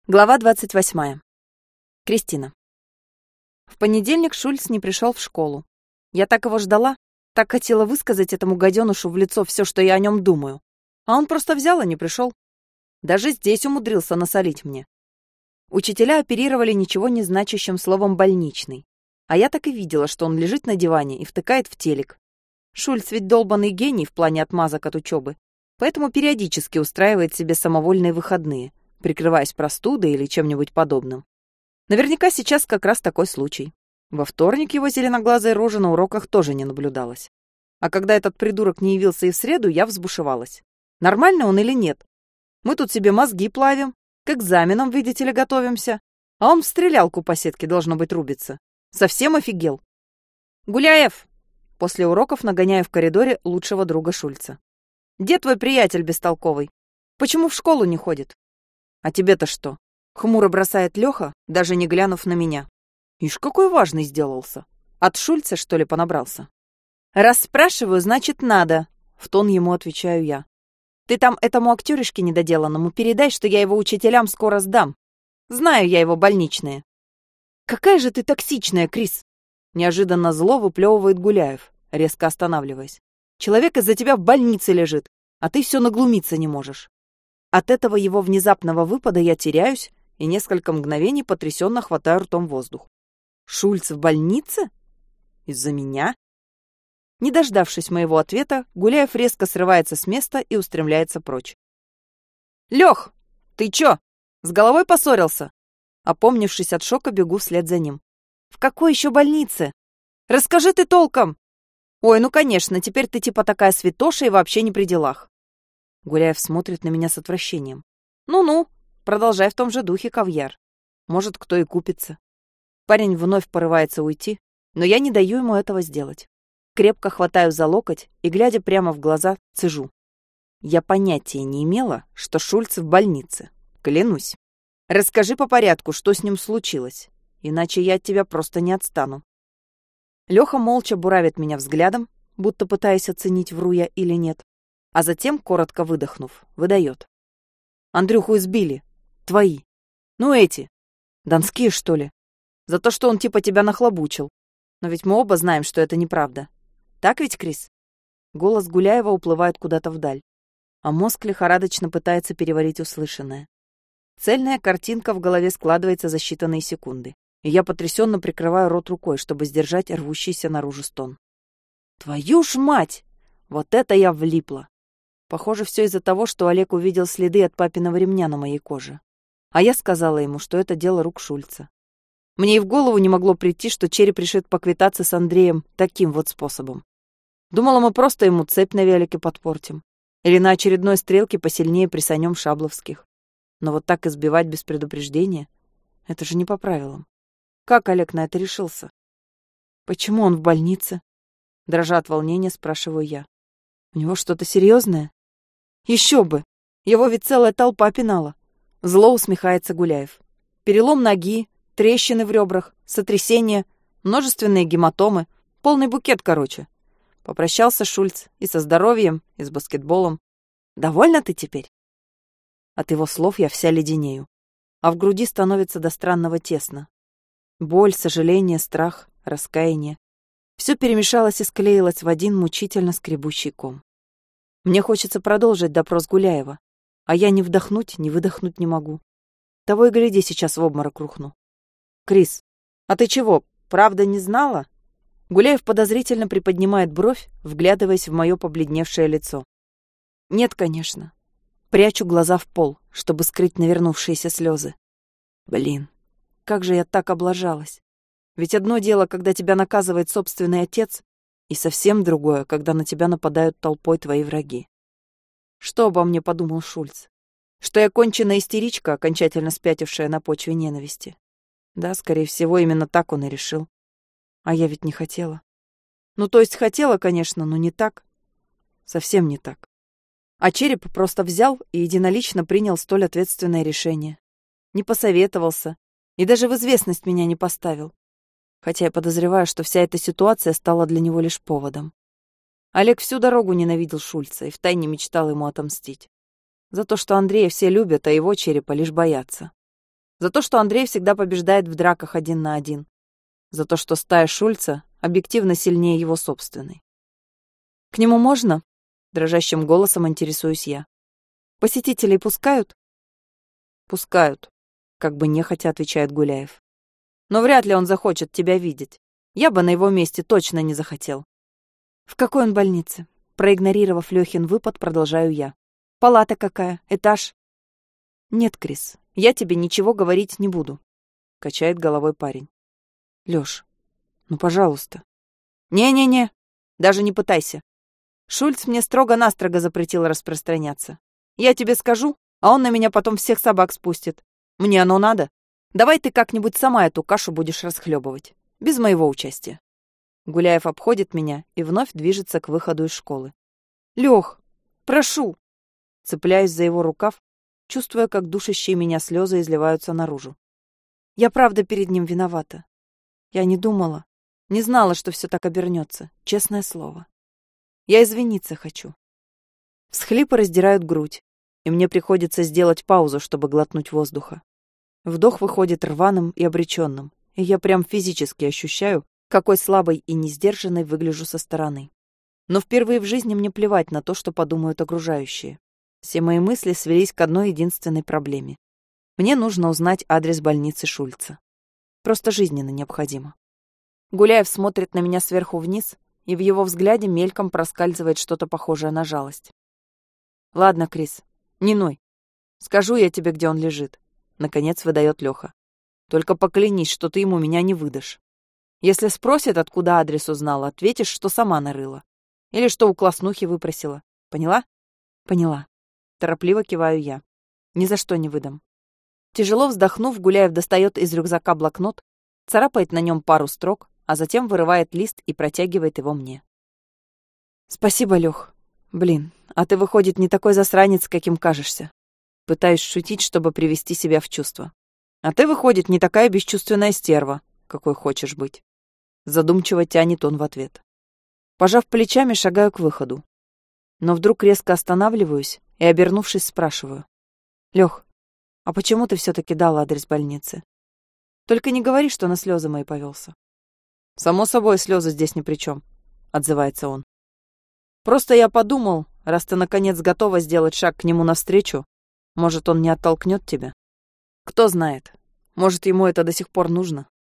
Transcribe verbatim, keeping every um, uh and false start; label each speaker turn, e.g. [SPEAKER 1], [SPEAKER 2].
[SPEAKER 1] Глава двадцать восьмая. Кристина. В понедельник Шульц не пришел в школу. Я так его ждала, так хотела высказать этому гаденушу в лицо все, что я о нем думаю. А он просто взял и не пришел. Даже здесь умудрился насолить мне. Учителя оперировали ничего не значащим словом «больничный». А я так и видела, что он лежит на диване и втыкает в телек. Шульц ведь долбанный гений в плане отмазок от учебы, поэтому периодически устраивает себе самовольные выходные, прикрываясь простудой или чем-нибудь подобным. Наверняка сейчас как раз такой случай. Во вторник его зеленоглазой рожи на уроках тоже не наблюдалось. А когда этот придурок не явился и в среду, я взбушевалась. Нормально он или нет? Мы тут себе мозги плавим, к экзаменам, видите ли, готовимся. А он в стрелялку по сетке, должно быть, рубится. Совсем офигел. «Гуляев!» После уроков нагоняю в коридоре лучшего друга Шульца. «Где твой приятель бестолковый? Почему в школу не ходит?» «А тебе-то что?» — хмуро бросает Лёха, даже не глянув на меня. Ишь, какой важный сделался. От Шульца, что ли, понабрался? «Раз спрашиваю, значит, надо», — в тон ему отвечаю я. «Ты там этому актёришке недоделанному передай, что я его учителям скоро сдам. Знаю я его больничные». «Какая же ты токсичная, Крис!» Неожиданно зло выплёвывает Гуляев, резко останавливаясь. «Человек из-за тебя в больнице лежит, а ты всё наглумиться не можешь». От этого его внезапного выпада я теряюсь и несколько мгновений потрясенно хватаю ртом воздух. Шульц в больнице? Из-за меня? Не дождавшись моего ответа, Гуляев резко срывается с места и устремляется прочь. «Лёх, ты чё? С головой поссорился?» Опомнившись от шока, бегу вслед за ним. «В какой ещё больнице? Расскажи ты толком!» «Ой, ну конечно, теперь ты типа такая святоша и вообще не при делах». Гуляев смотрит на меня с отвращением. «Ну-ну, продолжай в том же духе, Кавьяр. Может, кто и купится». Парень вновь порывается уйти, но я не даю ему этого сделать. Крепко хватаю за локоть и, глядя прямо в глаза, цежу. Я понятия не имела, что Шульц в больнице. Клянусь. Расскажи по порядку, что с ним случилось, иначе я от тебя просто не отстану. Лёха молча буравит меня взглядом, будто пытаясь оценить, вру я или нет. А затем, коротко выдохнув, выдает. «Андрюху избили. Твои. Ну эти. Донские, что ли? За то, что он типа тебя нахлобучил. Но ведь мы оба знаем, что это неправда. Так ведь, Крис?» Голос Гуляева уплывает куда-то вдаль, а мозг лихорадочно пытается переварить услышанное. Цельная картинка в голове складывается за считанные секунды, и я потрясенно прикрываю рот рукой, чтобы сдержать рвущийся наружу стон. «Твою ж мать! Вот это я влипла!» Похоже, все из-за того, что Олег увидел следы от папиного ремня на моей коже. А я сказала ему, что это дело рук Шульца. Мне и в голову не могло прийти, что череп решит поквитаться с Андреем таким вот способом. Думала, мы просто ему цепь на велике подпортим. Или на очередной стрелке посильнее присанем Шабловских. Но вот так избивать без предупреждения — это же не по правилам. Как Олег на это решился? Почему он в больнице? Дрожа от волнения, спрашиваю я. У него что-то серьезное? Еще бы! Его ведь целая толпа пинала. Зло усмехается Гуляев. Перелом ноги, трещины в ребрах, сотрясение, множественные гематомы. Полный букет, короче. Попрощался Шульц и со здоровьем, и с баскетболом. Довольна ты теперь? От его слов я вся леденею. А в груди становится до странного тесно. Боль, сожаление, страх, раскаяние. Все перемешалось и склеилось в один мучительно скребущий ком. Мне хочется продолжить допрос Гуляева, а я ни вдохнуть, ни выдохнуть не могу. Того и гляди, сейчас в обморок рухну. «Крис, а ты чего, правда не знала?» Гуляев подозрительно приподнимает бровь, вглядываясь в мое побледневшее лицо. «Нет, конечно». Прячу глаза в пол, чтобы скрыть навернувшиеся слезы. Блин, как же я так облажалась. Ведь одно дело, когда тебя наказывает собственный отец, и совсем другое, когда на тебя нападают толпой твои враги. Что обо мне подумал Шульц? Что я конченая истеричка, окончательно спятившая на почве ненависти? Да, скорее всего, именно так он и решил. А я ведь не хотела. Ну, то есть хотела, конечно, но не так. Совсем не так. А череп просто взял и единолично принял столь ответственное решение. Не посоветовался и даже в известность меня не поставил. Хотя я подозреваю, что вся эта ситуация стала для него лишь поводом. Олег всю дорогу ненавидел Шульца и втайне мечтал ему отомстить. За то, что Андрея все любят, а его черепа лишь боятся. За то, что Андрей всегда побеждает в драках один на один. За то, что стая Шульца объективно сильнее его собственной. «К нему можно?» — дрожащим голосом интересуюсь я. «Посетителей пускают?» «Пускают», — как бы нехотя отвечает Гуляев. «Но вряд ли он захочет тебя видеть. Я бы на его месте точно не захотел». «В какой он больнице?» Проигнорировав Лёхин выпад, продолжаю я. «Палата какая? Этаж?» «Нет, Крис, я тебе ничего говорить не буду», — качает головой парень. «Лёш, ну, пожалуйста». «Не-не-не, даже не пытайся. Шульц мне строго-настрого запретил распространяться. Я тебе скажу, а он на меня потом всех собак спустит. Мне оно надо? Давай ты как-нибудь сама эту кашу будешь расхлебывать. Без моего участия». Гуляев обходит меня и вновь движется к выходу из школы. «Лёх, прошу!» Цепляюсь за его рукав, чувствуя, как душащие меня слезы изливаются наружу. «Я правда перед ним виновата. Я не думала, не знала, что все так обернется, честное слово. Я извиниться хочу». Всхлипы раздирают грудь, и мне приходится сделать паузу, чтобы глотнуть воздуха. Вдох выходит рваным и обреченным, и я прям физически ощущаю, какой слабой и несдержанной выгляжу со стороны. Но впервые в жизни мне плевать на то, что подумают окружающие. Все мои мысли свелись к одной единственной проблеме. Мне нужно узнать адрес больницы Шульца. Просто жизненно необходимо. Гуляев смотрит на меня сверху вниз, и в его взгляде мельком проскальзывает что-то похожее на жалость. «Ладно, Крис, не ной. Скажу я тебе, где он лежит», — наконец выдает Лёха. «Только поклянись, что ты ему меня не выдашь. Если спросит, откуда адрес узнала, ответишь, что сама нарыла. Или что у класснухи выпросила. Поняла?» «Поняла». Торопливо киваю я. «Ни за что не выдам». Тяжело вздохнув, Гуляев достает из рюкзака блокнот, царапает на нем пару строк, а затем вырывает лист и протягивает его мне. «Спасибо, Лёх. Блин, а ты, выходит, не такой засранец, каким кажешься». Пытаюсь шутить, чтобы привести себя в чувство. «А ты, выходит, не такая бесчувственная стерва, какой хочешь быть». Задумчиво тянет он в ответ. Пожав плечами, шагаю к выходу. Но вдруг резко останавливаюсь и, обернувшись, спрашиваю. «Лёх, а почему ты все-таки дал адрес больницы? Только не говори, что на слезы мои повелся». «Само собой, слезы здесь ни при чем», — отзывается он. «Просто я подумал, раз ты наконец готова сделать шаг к нему навстречу, может, он не оттолкнет тебя? Кто знает, может, ему это до сих пор нужно».